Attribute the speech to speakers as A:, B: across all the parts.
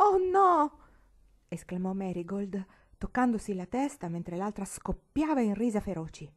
A: «Oh no!» esclamò Marigold, toccandosi la testa mentre l'altra scoppiava in risa feroci.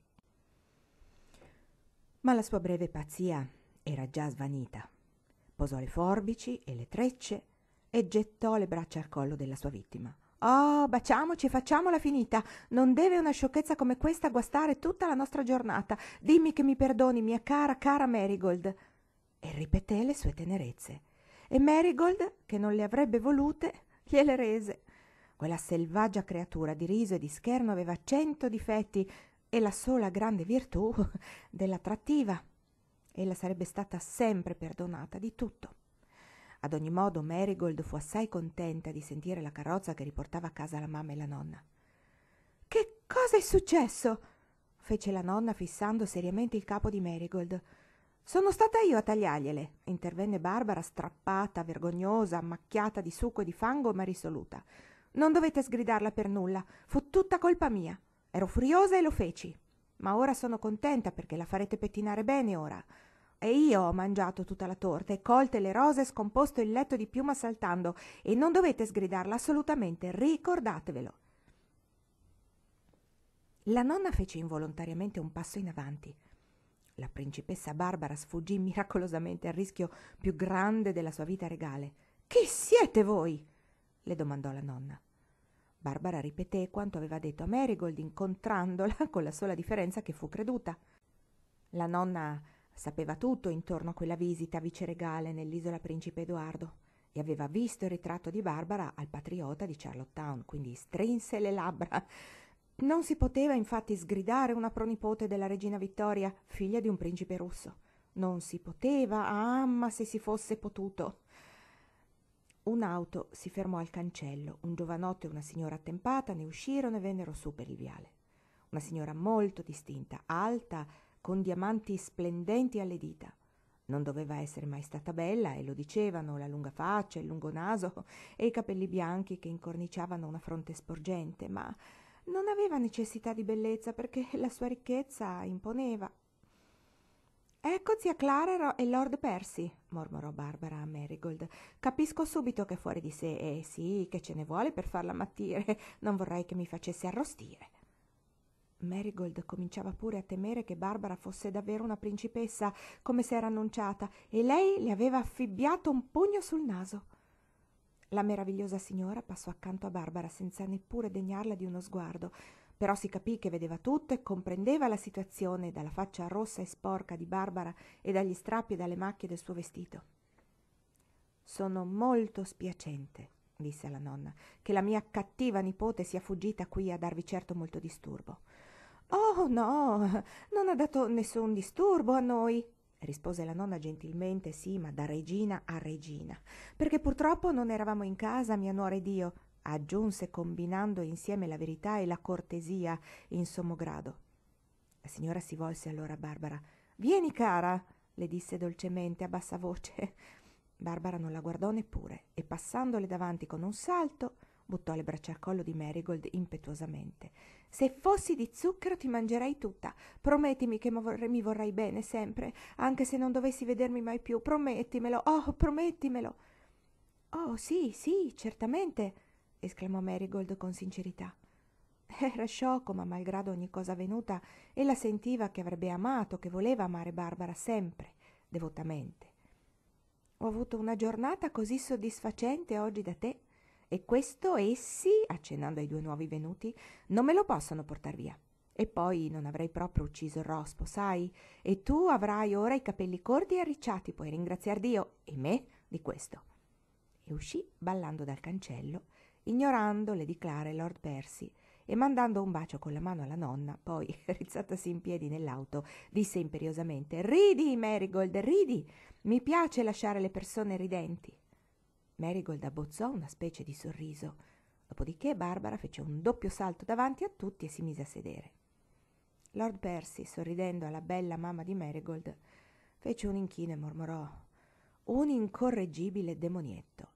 A: Ma la sua breve pazzia era già svanita. Posò le forbici e le trecce e gettò le braccia al collo della sua vittima. «Oh, baciamoci, facciamola finita! Non deve una sciocchezza come questa guastare tutta la nostra giornata! Dimmi che mi perdoni, mia cara, cara Marigold!» E ripeté le sue tenerezze. E Marigold, che non le avrebbe volute, gliele rese. Quella selvaggia creatura di riso e di scherno aveva 100 difetti e la sola grande virtù dell'attrattiva. Ella sarebbe stata sempre perdonata di tutto. Ad ogni modo Marigold fu assai contenta di sentire la carrozza che riportava a casa la mamma e la nonna. «Che cosa è successo?» fece la nonna fissando seriamente il capo di Marigold. «Sono stata io a tagliargliele», intervenne Barbara, strappata, vergognosa, macchiata di succo e di fango, ma risoluta. «Non dovete sgridarla per nulla, fu tutta colpa mia. Ero furiosa e lo feci. Ma ora sono contenta perché la farete pettinare bene ora. E io ho mangiato tutta la torta e colte le rose e scomposto il letto di piuma saltando, e non dovete sgridarla assolutamente, ricordatevelo». La nonna fece involontariamente un passo in avanti. La principessa Barbara sfuggì miracolosamente al rischio più grande della sua vita regale. «Chi siete voi?» le domandò la nonna. Barbara ripeté quanto aveva detto a Marigold, incontrandola con la sola differenza che fu creduta. La nonna sapeva tutto intorno a quella visita viceregale nell'isola Principe Edoardo e aveva visto il ritratto di Barbara al patriota di Charlottetown, quindi strinse le labbra. Non si poteva infatti sgridare una pronipote della regina Vittoria, figlia di un principe russo. Non si poteva, ma se si fosse potuto. Un'auto si fermò al cancello, un giovanotto e una signora attempata ne uscirono e vennero su per il viale. Una signora molto distinta, alta, con diamanti splendenti alle dita. Non doveva essere mai stata bella, e lo dicevano la lunga faccia, il lungo naso e i capelli bianchi che incorniciavano una fronte sporgente, ma non aveva necessità di bellezza perché la sua ricchezza imponeva. «Ecco zia Clara e Lord Percy», mormorò Barbara a Marigold. «Capisco subito che è fuori di sé, e sì, che ce ne vuole per farla ammattire. Non vorrei che mi facesse arrostire». Marigold cominciava pure a temere che Barbara fosse davvero una principessa, come s'era annunciata, e lei le aveva affibbiato un pugno sul naso. La meravigliosa signora passò accanto a Barbara senza neppure degnarla di uno sguardo, però si capì che vedeva tutto e comprendeva la situazione dalla faccia rossa e sporca di Barbara e dagli strappi e dalle macchie del suo vestito. «Sono molto spiacente», disse alla nonna, «che la mia cattiva nipote sia fuggita qui a darvi certo molto disturbo». «Oh no, non ha dato nessun disturbo a noi», rispose la nonna gentilmente, sì, ma da regina a regina, «perché purtroppo non eravamo in casa, mia nuora ed io», aggiunse combinando insieme la verità e la cortesia in sommo grado. La signora si volse allora a Barbara. «Vieni, cara», le disse dolcemente a bassa voce. Barbara non la guardò neppure e, passandole davanti con un salto, buttò le braccia al collo di Marigold impetuosamente. «Se fossi di zucchero ti mangerei tutta. Promettimi che mi vorrai bene sempre, anche se non dovessi vedermi mai più. Promettimelo, oh, promettimelo!» «Oh, sì, sì, certamente», esclamò Marigold con sincerità. Era sciocco, ma malgrado ogni cosa avvenuta, ella sentiva che avrebbe amato, che voleva amare Barbara sempre, devotamente. «Ho avuto una giornata così soddisfacente oggi da te, e questo essi», accennando ai due nuovi venuti, «non me lo possono portar via. E poi non avrei proprio ucciso il rospo, sai? E tu avrai ora i capelli corti e arricciati, puoi ringraziar Dio e me di questo». E uscì ballando dal cancello, ignorando Lady Clara e Lord Percy, e mandando un bacio con la mano alla nonna. Poi, rizzatasi in piedi nell'auto, disse imperiosamente: «Ridi, Marigold, ridi! Mi piace lasciare le persone ridenti». Marigold abbozzò una specie di sorriso. Dopodiché Barbara fece un doppio salto davanti a tutti e si mise a sedere. Lord Percy, sorridendo alla bella mamma di Marigold, fece un inchino e mormorò: «Un incorreggibile demonietto».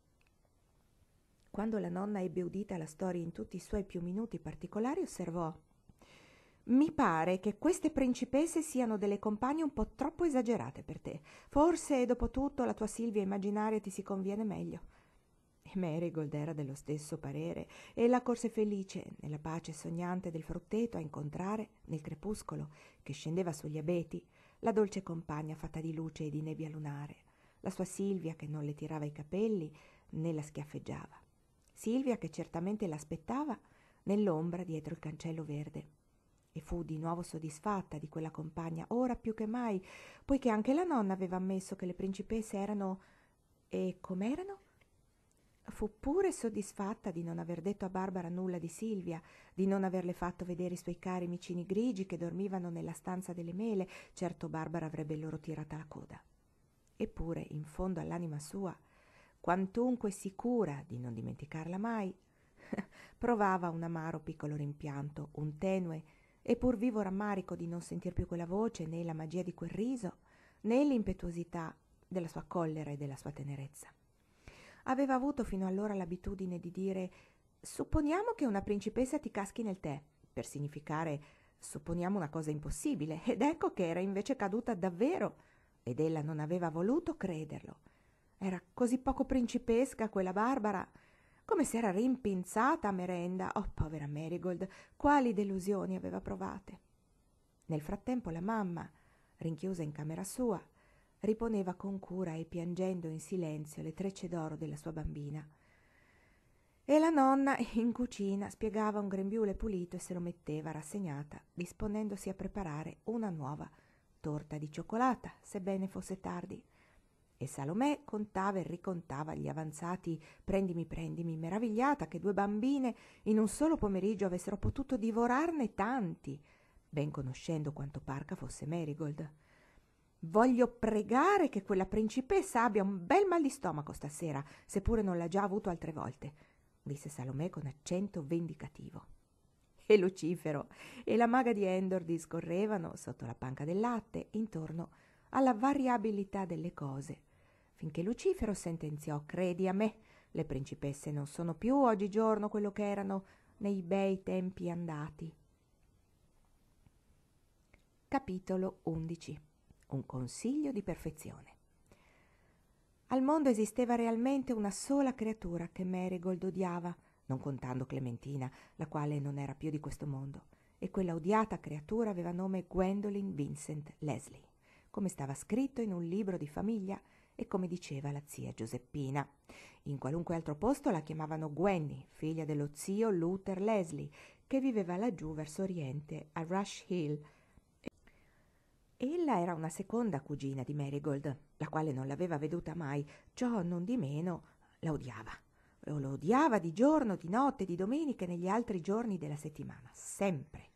A: Quando la nonna ebbe udita la storia in tutti i suoi più minuti particolari, osservò: «Mi pare che queste principesse siano delle compagne un po' troppo esagerate per te. Forse, dopo tutto, la tua Silvia immaginaria ti si conviene meglio». E Marigold era dello stesso parere e la corse felice, nella pace sognante del frutteto, a incontrare, nel crepuscolo che scendeva sugli abeti, la dolce compagna fatta di luce e di nebbia lunare, la sua Silvia che non le tirava i capelli né la schiaffeggiava. Silvia che certamente l'aspettava nell'ombra dietro il cancello verde. E fu di nuovo soddisfatta di quella compagna, ora più che mai, poiché anche la nonna aveva ammesso che le principesse erano... E com'erano? Fu pure soddisfatta di non aver detto a Barbara nulla di Silvia, di non averle fatto vedere i suoi cari micini grigi che dormivano nella stanza delle mele. Certo Barbara avrebbe loro tirata la coda. Eppure, in fondo all'anima sua, quantunque sicura di non dimenticarla mai, provava un amaro piccolo rimpianto, un tenue e pur vivo rammarico di non sentir più quella voce, né la magia di quel riso, né l'impetuosità della sua collera e della sua tenerezza. Aveva avuto fino allora l'abitudine di dire «Supponiamo che una principessa ti caschi nel tè», per significare «Supponiamo una cosa impossibile», ed ecco che era invece caduta davvero, ed ella non aveva voluto crederlo. Era così poco principesca quella Barbara, come se era rimpinzata a merenda. Oh, povera Marigold, quali delusioni aveva provate. Nel frattempo la mamma, rinchiusa in camera sua, riponeva con cura e piangendo in silenzio le trecce d'oro della sua bambina. E la nonna in cucina spiegava un grembiule pulito e se lo metteva rassegnata, disponendosi a preparare una nuova torta di cioccolata, sebbene fosse tardi. E Salomè contava e ricontava gli avanzati prendimi, meravigliata che 2 bambine in un solo pomeriggio avessero potuto divorarne tanti, ben conoscendo quanto parca fosse Marigold. «Voglio pregare che quella principessa abbia un bel mal di stomaco stasera, seppure non l'ha già avuto altre volte», disse Salomè con accento vendicativo. E Lucifero e la maga di Endor discorrevano, sotto la panca del latte, intorno alla variabilità delle cose, finché Lucifero sentenziò: «Credi a me, le principesse non sono più oggigiorno quello che erano nei bei tempi andati». Capitolo 11. Un consiglio di perfezione. Al mondo esisteva realmente una sola creatura che Marigold odiava, non contando Clementina, la quale non era più di questo mondo, e quella odiata creatura aveva nome Gwendolen Vincent Leslie, come stava scritto in un libro di famiglia e come diceva la zia Giuseppina. In qualunque altro posto la chiamavano Gwenny, figlia dello zio Luther Leslie, che viveva laggiù verso oriente, a Rush Hill. Ella era una seconda cugina di Marigold, la quale non l'aveva veduta mai, ciò non di meno la odiava. Lo odiava di giorno, di notte, di domenica e negli altri giorni della settimana, sempre.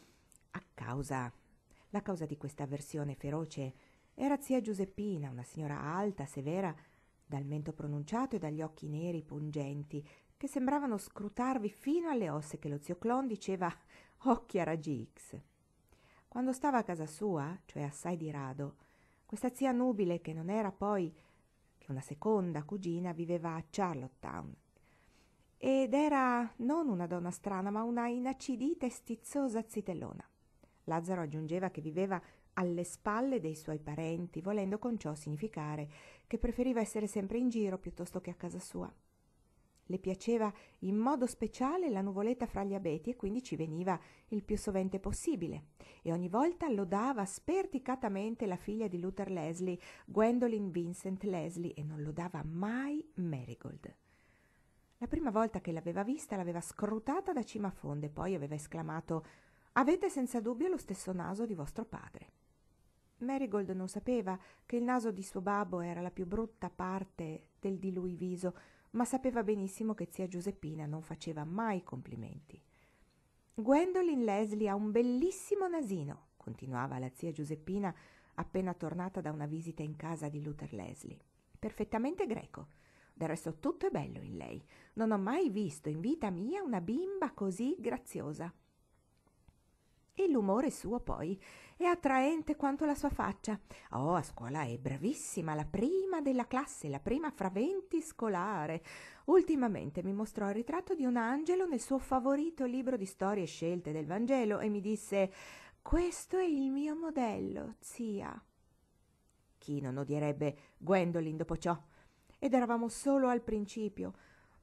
A: La causa di questa avversione feroce era zia Giuseppina, una signora alta, severa, dal mento pronunciato e dagli occhi neri pungenti, che sembravano scrutarvi fino alle ossa, che lo zio Clon diceva occhi a raggi X. Quando stava a casa sua, cioè assai di rado, questa zia nubile, che non era poi che una seconda cugina, viveva a Charlottetown ed era non una donna strana, ma una inacidita e stizzosa zitellona. Lazzaro aggiungeva che viveva alle spalle dei suoi parenti, volendo con ciò significare che preferiva essere sempre in giro piuttosto che a casa sua. Le piaceva in modo speciale la nuvoletta fra gli abeti e quindi ci veniva il più sovente possibile, e ogni volta lodava sperticatamente la figlia di Luther Leslie, Gwendolen Vincent Leslie, e non lodava mai Marigold. La prima volta che l'aveva vista l'aveva scrutata da cima a fondo e poi aveva esclamato: «Avete senza dubbio lo stesso naso di vostro padre». Marigold non sapeva che il naso di suo babbo era la più brutta parte del di lui viso, ma sapeva benissimo che zia Giuseppina non faceva mai complimenti. «Gwendolen Leslie ha un bellissimo nasino», continuava la zia Giuseppina appena tornata da una visita in casa di Luther Leslie. «Perfettamente greco. Del resto tutto è bello in lei. Non ho mai visto in vita mia una bimba così graziosa. E l'umore suo poi è attraente quanto la sua faccia. Oh, a scuola è bravissima, la prima della classe, la prima fra 20 scolare. Ultimamente mi mostrò il ritratto di un angelo nel suo favorito libro di storie scelte del Vangelo e mi disse: «Questo è il mio modello, zia». Chi non odierebbe Gwendolen dopo ciò? Ed eravamo solo al principio.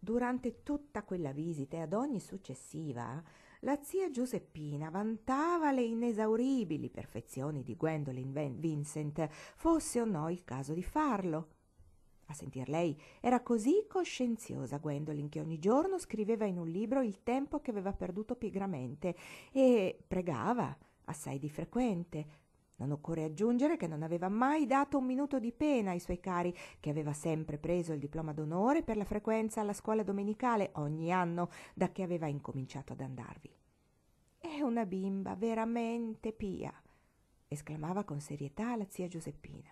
A: Durante tutta quella visita e ad ogni successiva, la zia Giuseppina vantava le inesauribili perfezioni di Gwendolyn Vincent, fosse o no il caso di farlo. A sentir lei era così coscienziosa Gwendolyn che ogni giorno scriveva in un libro il tempo che aveva perduto pigramente e pregava assai di frequente. Non occorre aggiungere che non aveva mai dato un minuto di pena ai suoi cari, che aveva sempre preso il diploma d'onore per la frequenza alla scuola domenicale ogni anno da che aveva incominciato ad andarvi. «È una bimba veramente pia», esclamava con serietà la zia Giuseppina.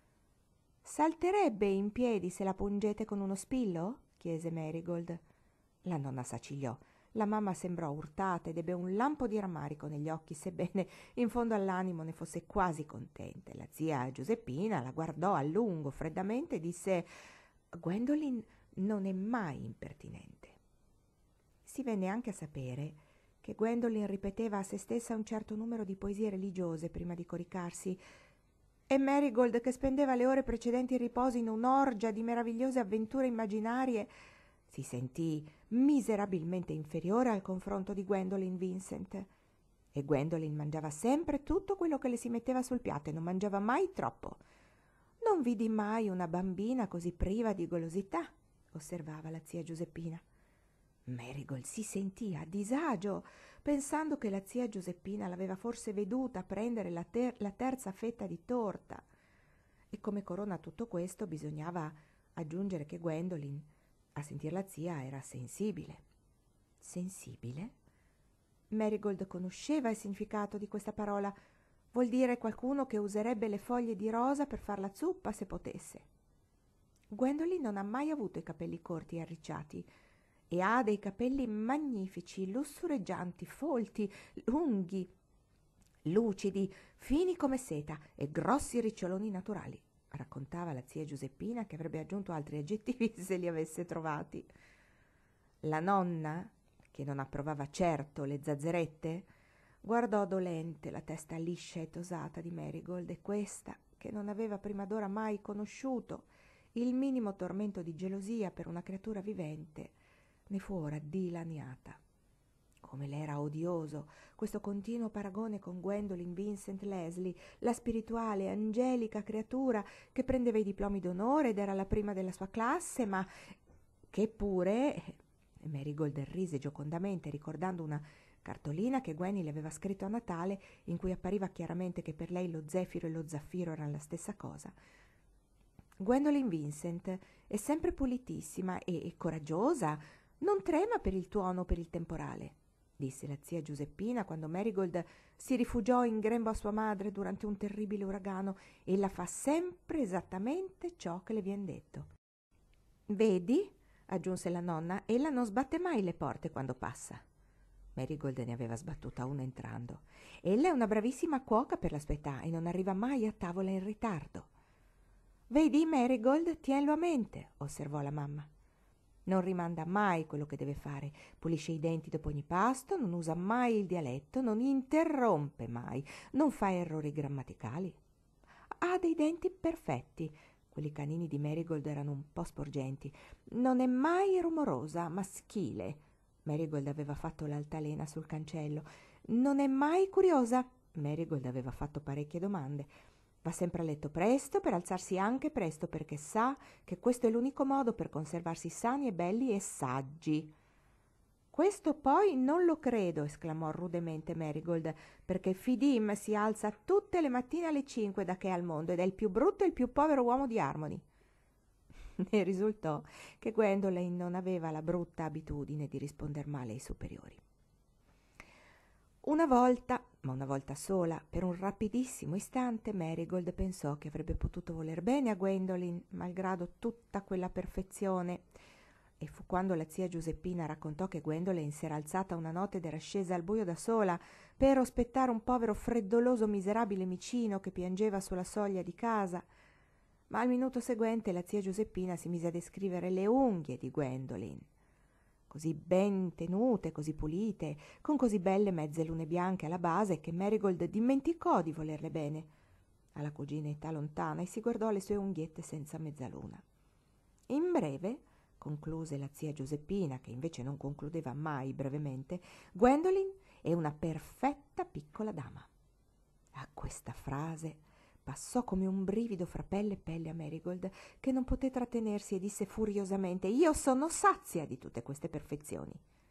A: «Salterebbe in piedi se la pungete con uno spillo?» chiese Marigold. La nonna s'accigliò. La mamma sembrò urtata ed ebbe un lampo di rammarico negli occhi, sebbene in fondo all'animo ne fosse quasi contenta. La zia Giuseppina la guardò a lungo, freddamente, e disse: «Gwendolyn non è mai impertinente». Si venne anche a sapere che Gwendolyn ripeteva a se stessa un certo numero di poesie religiose prima di coricarsi, e Marigold, che spendeva le ore precedenti il riposo in un'orgia di meravigliose avventure immaginarie, si sentì miserabilmente inferiore al confronto di Gwendolyn Vincent. E Gwendolyn mangiava sempre tutto quello che le si metteva sul piatto e non mangiava mai troppo. «Non vidi mai una bambina così priva di golosità», osservava la zia Giuseppina. Marigold si sentì a disagio, pensando che la zia Giuseppina l'aveva forse veduta prendere la terza fetta di torta. E come corona a tutto questo bisognava aggiungere che Gwendolyn, a sentir la zia, era sensibile. Sensibile? Marigold conosceva il significato di questa parola. Vuol dire qualcuno che userebbe le foglie di rosa per far la zuppa se potesse. Gwendolyn non ha mai avuto i capelli corti e arricciati, e ha dei capelli magnifici, lussureggianti, folti, lunghi, lucidi, fini come seta e grossi riccioloni naturali, raccontava la zia Giuseppina, che avrebbe aggiunto altri aggettivi se li avesse trovati. La nonna, che non approvava certo le zazzerette, guardò dolente la testa liscia e tosata di Marigold, e questa, che non aveva prima d'ora mai conosciuto il minimo tormento di gelosia per una creatura vivente, ne fu ora dilaniata. Come le era odioso questo continuo paragone con Gwendolyn Vincent Leslie, la spirituale, angelica creatura che prendeva i diplomi d'onore ed era la prima della sua classe, ma che pure... Marigold rise giocondamente, ricordando una cartolina che Gwenny le aveva scritto a Natale, in cui appariva chiaramente che per lei lo zefiro e lo zaffiro erano la stessa cosa. Gwendolyn Vincent è sempre pulitissima e coraggiosa, non trema per il tuono o per il temporale, disse la zia Giuseppina quando Marigold si rifugiò in grembo a sua madre durante un terribile uragano. Ella fa sempre esattamente ciò che le vien detto. «Vedi?» aggiunse la nonna, «ella non sbatte mai le porte quando passa». Marigold ne aveva sbattuta una entrando. «Ella è una bravissima cuoca per la sua età e non arriva mai a tavola in ritardo». «Vedi, Marigold, tienlo a mente», osservò la mamma. «Non rimanda mai quello che deve fare, pulisce i denti dopo ogni pasto, non usa mai il dialetto, non interrompe mai, non fa errori grammaticali. Ha dei denti perfetti». Quelli canini di Marigold erano un po' sporgenti. «Non è mai rumorosa, maschile». Marigold aveva fatto l'altalena sul cancello. «Non è mai curiosa». Marigold aveva fatto parecchie domande. «Va sempre a letto presto per alzarsi anche presto, perché sa che questo è l'unico modo per conservarsi sani e belli e saggi». «Questo poi non lo credo», esclamò rudemente Marigold, «perché Fidim si alza tutte le mattine alle 5 da che è al mondo ed è il più brutto e il più povero uomo di Harmony». Ne risultò che Gwendolyn non aveva la brutta abitudine di risponder male ai superiori. Una volta, ma una volta sola, per un rapidissimo istante, Marigold pensò che avrebbe potuto voler bene a Gwendolyn, malgrado tutta quella perfezione. E fu quando la zia Giuseppina raccontò che Gwendolyn si era alzata una notte ed era scesa al buio da sola per aspettare un povero freddoloso miserabile micino che piangeva sulla soglia di casa. Ma al minuto seguente la zia Giuseppina si mise a descrivere le unghie di Gwendolyn, così ben tenute, così pulite, con così belle mezze lune bianche alla base, che Marigold dimenticò di volerle bene alla cuginetta lontana e si guardò le sue unghiette senza mezzaluna. In breve, concluse la zia Giuseppina, che invece non concludeva mai brevemente, Gwendolyn è una perfetta piccola dama. A questa frase passò come un brivido fra pelle e pelle a Marigold, che non poté trattenersi e disse furiosamente: «Io sono sazia di tutte queste perfezioni».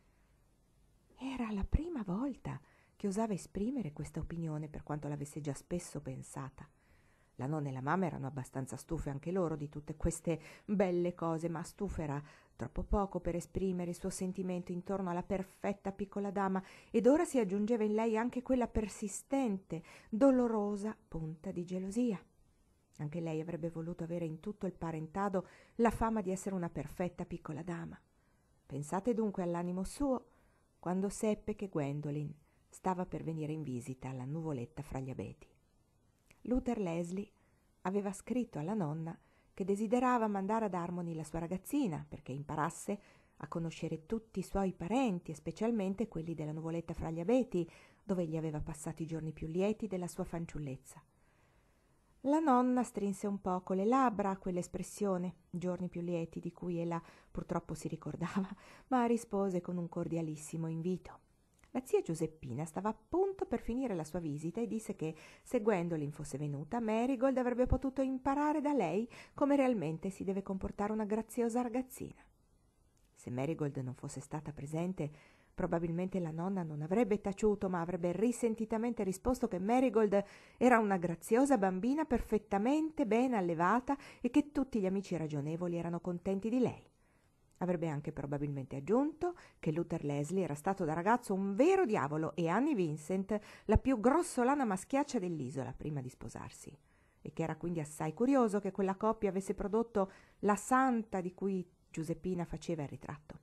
A: Era la prima volta che osava esprimere questa opinione, per quanto l'avesse già spesso pensata. La nonna e la mamma erano abbastanza stufe anche loro di tutte queste belle cose, ma stufa era troppo poco per esprimere il suo sentimento intorno alla perfetta piccola dama, ed ora si aggiungeva in lei anche quella persistente, dolorosa punta di gelosia. Anche lei avrebbe voluto avere in tutto il parentado la fama di essere una perfetta piccola dama. Pensate dunque all'animo suo quando seppe che Gwendolyn stava per venire in visita alla nuvoletta fra gli abeti. Luther Leslie aveva scritto alla nonna che desiderava mandare ad Harmony la sua ragazzina perché imparasse a conoscere tutti i suoi parenti e specialmente quelli della nuvoletta fra gli abeti, dove egli aveva passato i giorni più lieti della sua fanciullezza. La nonna strinse un poco le labbra a quell'espressione, giorni più lieti, di cui ella purtroppo si ricordava, ma rispose con un cordialissimo invito. La zia Giuseppina stava appunto per finire la sua visita e disse che se Gwendolyn fosse venuta, Marigold avrebbe potuto imparare da lei come realmente si deve comportare una graziosa ragazzina. Se Marigold non fosse stata presente, probabilmente la nonna non avrebbe taciuto, ma avrebbe risentitamente risposto che Marigold era una graziosa bambina perfettamente ben allevata e che tutti gli amici ragionevoli erano contenti di lei. Avrebbe anche probabilmente aggiunto che Luther Leslie era stato da ragazzo un vero diavolo e Annie Vincent la più grossolana maschiaccia dell'isola prima di sposarsi, e che era quindi assai curioso che quella coppia avesse prodotto la santa di cui Giuseppina faceva il ritratto.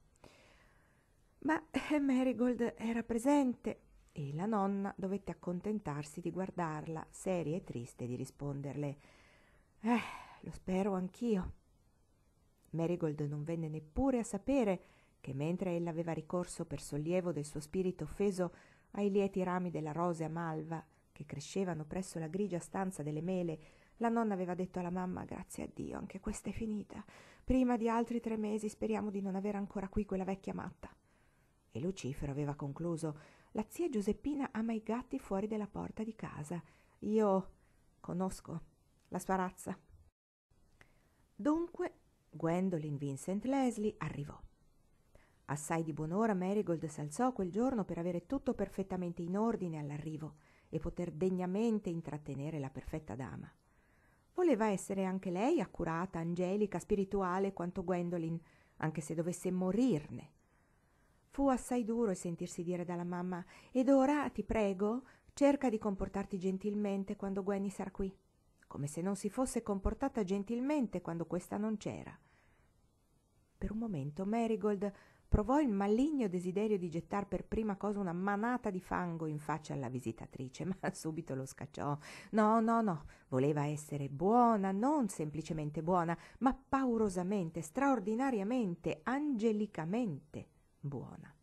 A: Ma Marigold era presente e la nonna dovette accontentarsi di guardarla seria e triste e di risponderle: lo spero anch'io». Marigold non venne neppure a sapere che mentre ella aveva ricorso per sollievo del suo spirito offeso ai lieti rami della rosea malva che crescevano presso la grigia stanza delle mele, la nonna aveva detto alla mamma: «Grazie a Dio, anche questa è finita. Prima di altri 3 mesi speriamo di non avere ancora qui quella vecchia matta». E Lucifero aveva concluso: «La zia Giuseppina ama i gatti fuori della porta di casa. Io conosco la sua razza». Dunque Gwendolyn Vincent Leslie arrivò. Assai di buon'ora Marigold s'alzò quel giorno per avere tutto perfettamente in ordine all'arrivo e poter degnamente intrattenere la perfetta dama. Voleva essere anche lei accurata, angelica, spirituale quanto Gwendolyn, anche se dovesse morirne. Fu assai duro sentirsi dire dalla mamma: «Ed ora, ti prego, cerca di comportarti gentilmente quando Gwenny sarà qui», come se non si fosse comportata gentilmente quando questa non c'era. Per un momento Marigold provò il maligno desiderio di gettar per prima cosa una manata di fango in faccia alla visitatrice, ma subito lo scacciò. No, voleva essere buona, non semplicemente buona, ma paurosamente, straordinariamente, angelicamente buona.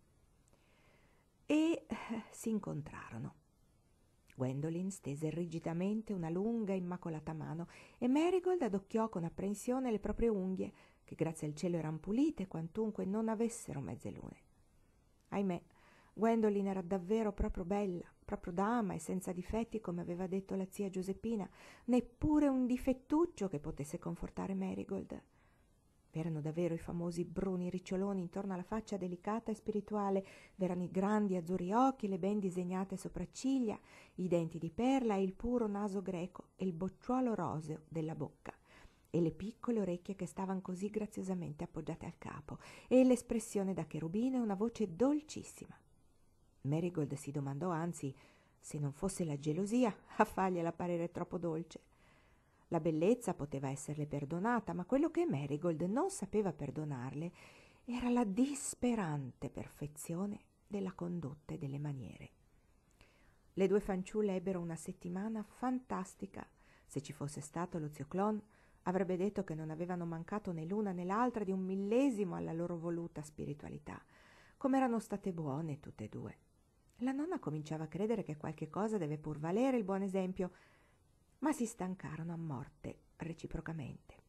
A: E si incontrarono. Gwendolyn stese rigidamente una lunga immacolata mano e Marigold adocchiò con apprensione le proprie unghie, che grazie al cielo eran pulite quantunque non avessero mezze lune. Ahimè, Gwendolyn era davvero proprio bella, proprio dama e senza difetti, come aveva detto la zia Giuseppina, neppure un difettuccio che potesse confortare Marigold. V'erano davvero i famosi bruni riccioloni intorno alla faccia delicata e spirituale, v'erano i grandi azzurri occhi, le ben disegnate sopracciglia, i denti di perla e il puro naso greco e il bocciuolo roseo della bocca, e le piccole orecchie che stavano così graziosamente appoggiate al capo, e l'espressione da cherubino e una voce dolcissima. Marigold si domandò anzi se non fosse la gelosia a fargliela parere troppo dolce. La bellezza poteva esserle perdonata, ma quello che Marigold non sapeva perdonarle era la disperante perfezione della condotta e delle maniere. Le 2 fanciulle ebbero una settimana fantastica. Se ci fosse stato lo zio Clon, avrebbe detto che non avevano mancato né l'una né l'altra di un millesimo alla loro voluta spiritualità. Come erano state buone tutte e 2. La nonna cominciava a credere che qualche cosa deve pur valere il buon esempio, ma si stancarono a morte reciprocamente.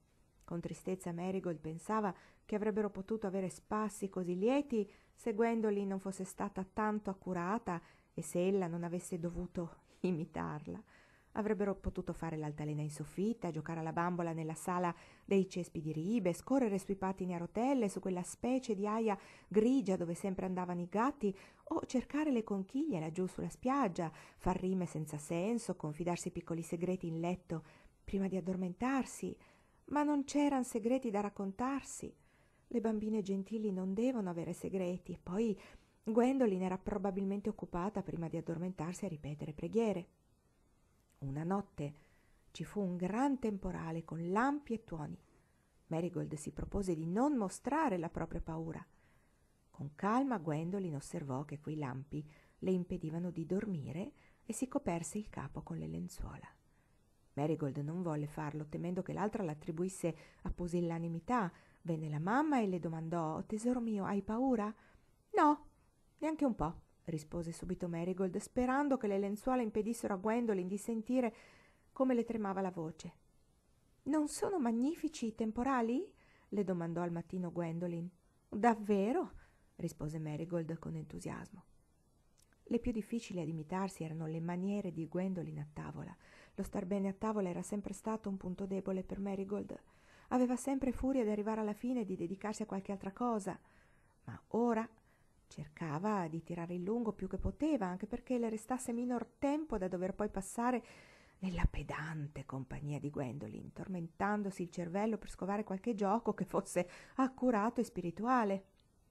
A: Con tristezza Marigold pensava che avrebbero potuto avere spassi così lieti se Gwendolyn non fosse stata tanto accurata e se ella non avesse dovuto imitarla. Avrebbero potuto fare l'altalena in soffitta, giocare alla bambola nella sala dei cespi di ribe, scorrere sui pattini a rotelle, su quella specie di aia grigia dove sempre andavano i gatti, o cercare le conchiglie laggiù sulla spiaggia, far rime senza senso, confidarsi piccoli segreti in letto prima di addormentarsi. Ma non c'eran segreti da raccontarsi. Le bambine gentili non devono avere segreti. Poi Gwendolyn era probabilmente occupata prima di addormentarsi a ripetere preghiere. Una notte ci fu un gran temporale con lampi e tuoni. Marigold si propose di non mostrare la propria paura. Con calma Gwendolyn osservò che quei lampi le impedivano di dormire e si coperse il capo con le lenzuola. Marigold non volle farlo, temendo che l'altra l'attribuisse a pusillanimità. Venne la mamma e le domandò: «Tesoro mio, hai paura?» «No, neanche un po'», rispose subito Marigold, sperando che le lenzuola impedissero a Gwendolyn di sentire come le tremava la voce. «Non sono magnifici i temporali?» le domandò al mattino Gwendolyn. «Davvero?» rispose Marigold con entusiasmo. Le più difficili ad imitarsi erano le maniere di Gwendolyn a tavola. Lo star bene a tavola era sempre stato un punto debole per Marigold. Aveva sempre furia di arrivare alla fine e di dedicarsi a qualche altra cosa, ma ora cercava di tirare il lungo più che poteva, anche perché le restasse minor tempo da dover poi passare nella pedante compagnia di Gwendolyn, tormentandosi il cervello per scovare qualche gioco che fosse accurato e spirituale.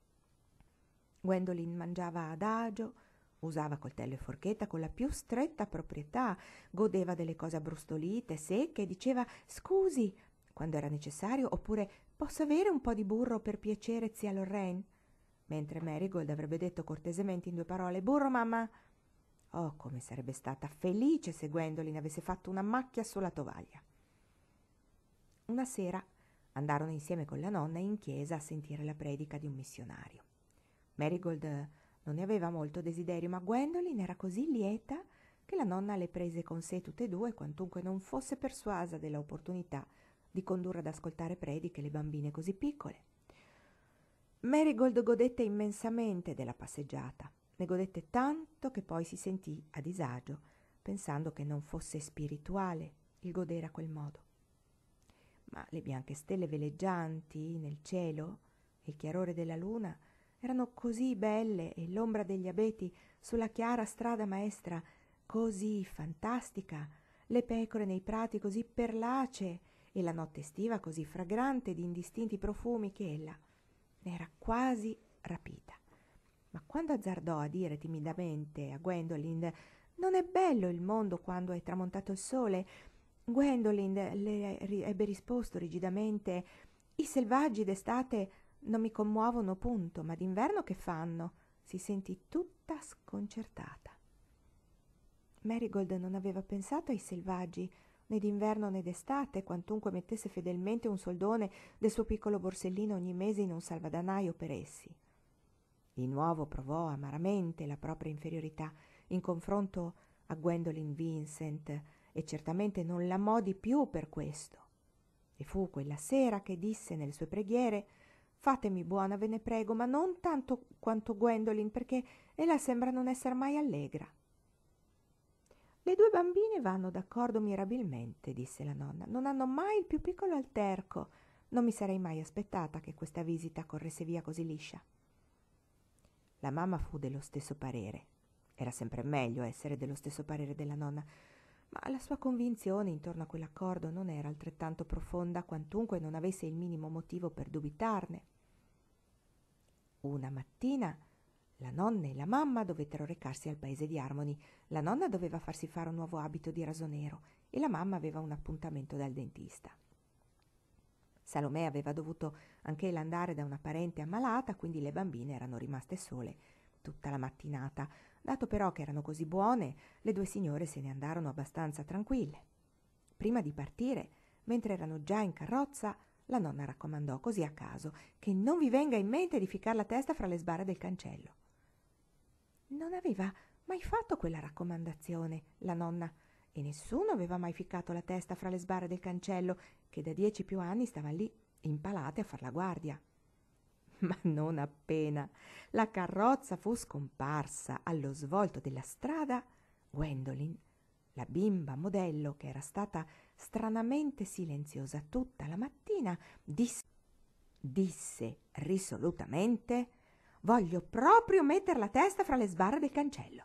A: Gwendolyn mangiava adagio, usava coltello e forchetta con la più stretta proprietà, godeva delle cose abbrustolite, secche e diceva «scusi» quando era necessario, oppure «posso avere un po' di burro per piacere, zia Lorraine?» Mentre Marigold avrebbe detto cortesemente in 2 parole «burro, mamma». Oh, come sarebbe stata felice se Gwendolyn avesse fatto una macchia sulla tovaglia. Una sera andarono insieme con la nonna in chiesa a sentire la predica di un missionario. Marigold non ne aveva molto desiderio, ma Gwendolyn era così lieta che la nonna le prese con sé tutte e 2, quantunque non fosse persuasa dell'opportunità di condurre ad ascoltare prediche le bambine così piccole. Marigold godette immensamente della passeggiata. Ne godette tanto che poi si sentì a disagio, pensando che non fosse spirituale il godere a quel modo. Ma le bianche stelle veleggianti nel cielo e il chiarore della luna erano così belle e l'ombra degli abeti sulla chiara strada maestra così fantastica, le pecore nei prati così perlacee e la notte estiva così fragrante di indistinti profumi che ella ne era quasi rapita. Ma quando azzardò a dire timidamente a Gwendolyn «Non è bello il mondo quando è tramontato il sole?» Gwendolyn le ebbe risposto rigidamente «I selvaggi d'estate non mi commuovono punto, ma d'inverno che fanno?» Si sentì tutta sconcertata. Marigold non aveva pensato ai selvaggi, né d'inverno né d'estate, quantunque mettesse fedelmente un soldone del suo piccolo borsellino ogni mese in un salvadanaio per essi. Di nuovo provò amaramente la propria inferiorità in confronto a Gwendolyn Vincent e certamente non l'amò di più per questo. E fu quella sera che disse nelle sue preghiere «Fatemi buona, ve ne prego, ma non tanto quanto Gwendolyn, perché ella sembra non esser mai allegra». «Le 2 bambine vanno d'accordo mirabilmente», disse la nonna. «Non hanno mai il più piccolo alterco. Non mi sarei mai aspettata che questa visita corresse via così liscia». La mamma fu dello stesso parere. Era sempre meglio essere dello stesso parere della nonna, ma la sua convinzione intorno a quell'accordo non era altrettanto profonda quantunque non avesse il minimo motivo per dubitarne. Una mattina la nonna e la mamma dovettero recarsi al paese di Harmony. La nonna doveva farsi fare un nuovo abito di raso nero e la mamma aveva un appuntamento dal dentista. Salomè aveva dovuto anch'ella andare da una parente ammalata, quindi le bambine erano rimaste sole tutta la mattinata. Dato però che erano così buone, le 2 signore se ne andarono abbastanza tranquille. Prima di partire, mentre erano già in carrozza, la nonna raccomandò così a caso che non vi venga in mente di ficcar la testa fra le sbarre del cancello. Non aveva mai fatto quella raccomandazione la nonna e nessuno aveva mai ficcato la testa fra le sbarre del cancello, che da 10 più anni stavano lì, impalate a far la guardia. Ma non appena la carrozza fu scomparsa allo svolto della strada, Gwendolyn, la bimba modello che era stata stranamente silenziosa tutta la mattina, disse risolutamente: «Voglio proprio metter la testa fra le sbarre del cancello».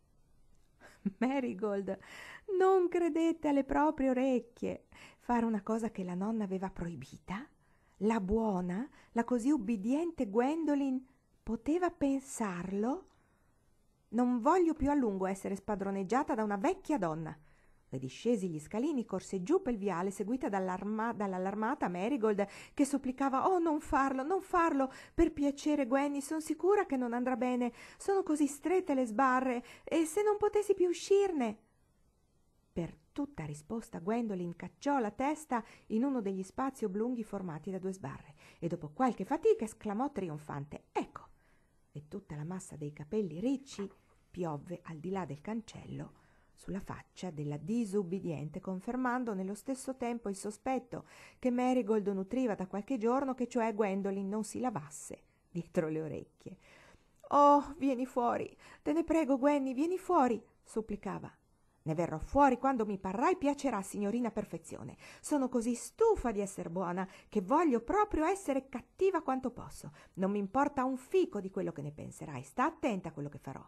A: Marigold non credette alle proprie orecchie. Fare una cosa che la nonna aveva proibita? La buona, la così ubbidiente Gwendolyn poteva pensarlo? «Non voglio più a lungo essere spadroneggiata da una vecchia donna». E discesi gli scalini, corse giù pel viale, seguita dall'allarmata Marigold, che supplicava: «Oh, non farlo, non farlo! Per piacere, Gwenny, son sicura che non andrà bene. Sono così strette le sbarre, e se non potessi più uscirne!» Per tutta risposta Gwendolyn cacciò la testa in uno degli spazi oblunghi formati da 2 sbarre e dopo qualche fatica esclamò trionfante: «Ecco!» E tutta la massa dei capelli ricci piovve al di là del cancello sulla faccia della disubbidiente, confermando nello stesso tempo il sospetto che Marigold nutriva da qualche giorno, che cioè Gwendolyn non si lavasse dietro le orecchie. «Oh, vieni fuori, te ne prego, Gwenny, vieni fuori», supplicava. «Ne verrò fuori quando mi parrà e piacerà, signorina perfezione. Sono così stufa di essere buona che voglio proprio essere cattiva quanto posso. Non mi importa un fico di quello che ne penserai. Sta attenta a quello che farò».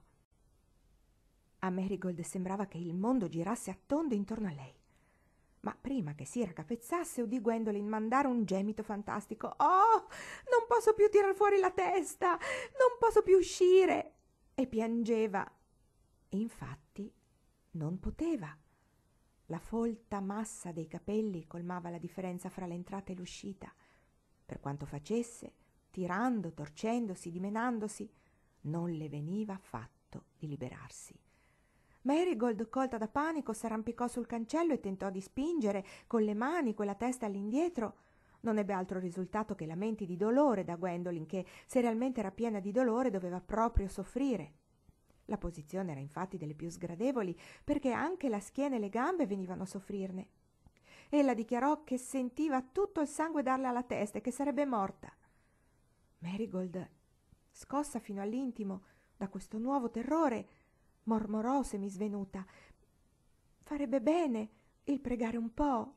A: A Marigold sembrava che il mondo girasse a tondo intorno a lei. Ma prima che si raccapezzasse udì Gwendolyn mandare un gemito fantastico. «Oh, non posso più tirar fuori la testa! Non posso più uscire!» E piangeva. Infatti non poteva. La folta massa dei capelli colmava la differenza fra l'entrata e l'uscita. Per quanto facesse, tirando, torcendosi, dimenandosi, non le veniva affatto di liberarsi. Marigold, colta da panico, s'arrampicò sul cancello e tentò di spingere con le mani quella testa all'indietro. Non ebbe altro risultato che lamenti di dolore da Gwendolyn, che, se realmente era piena di dolore, doveva proprio soffrire. La posizione era infatti delle più sgradevoli, perché anche la schiena e le gambe venivano a soffrirne. Ella dichiarò che sentiva tutto il sangue darle alla testa e che sarebbe morta. Marigold, scossa fino all'intimo da questo nuovo terrore, mormorò semisvenuta: «Farebbe bene il pregare un po'».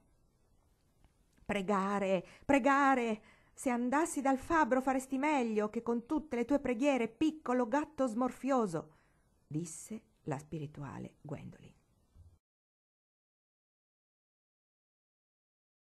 A: «Pregare, pregare! Se andassi dal fabbro faresti meglio che con tutte le tue preghiere, piccolo gatto smorfioso», disse la spirituale Gwendolyn.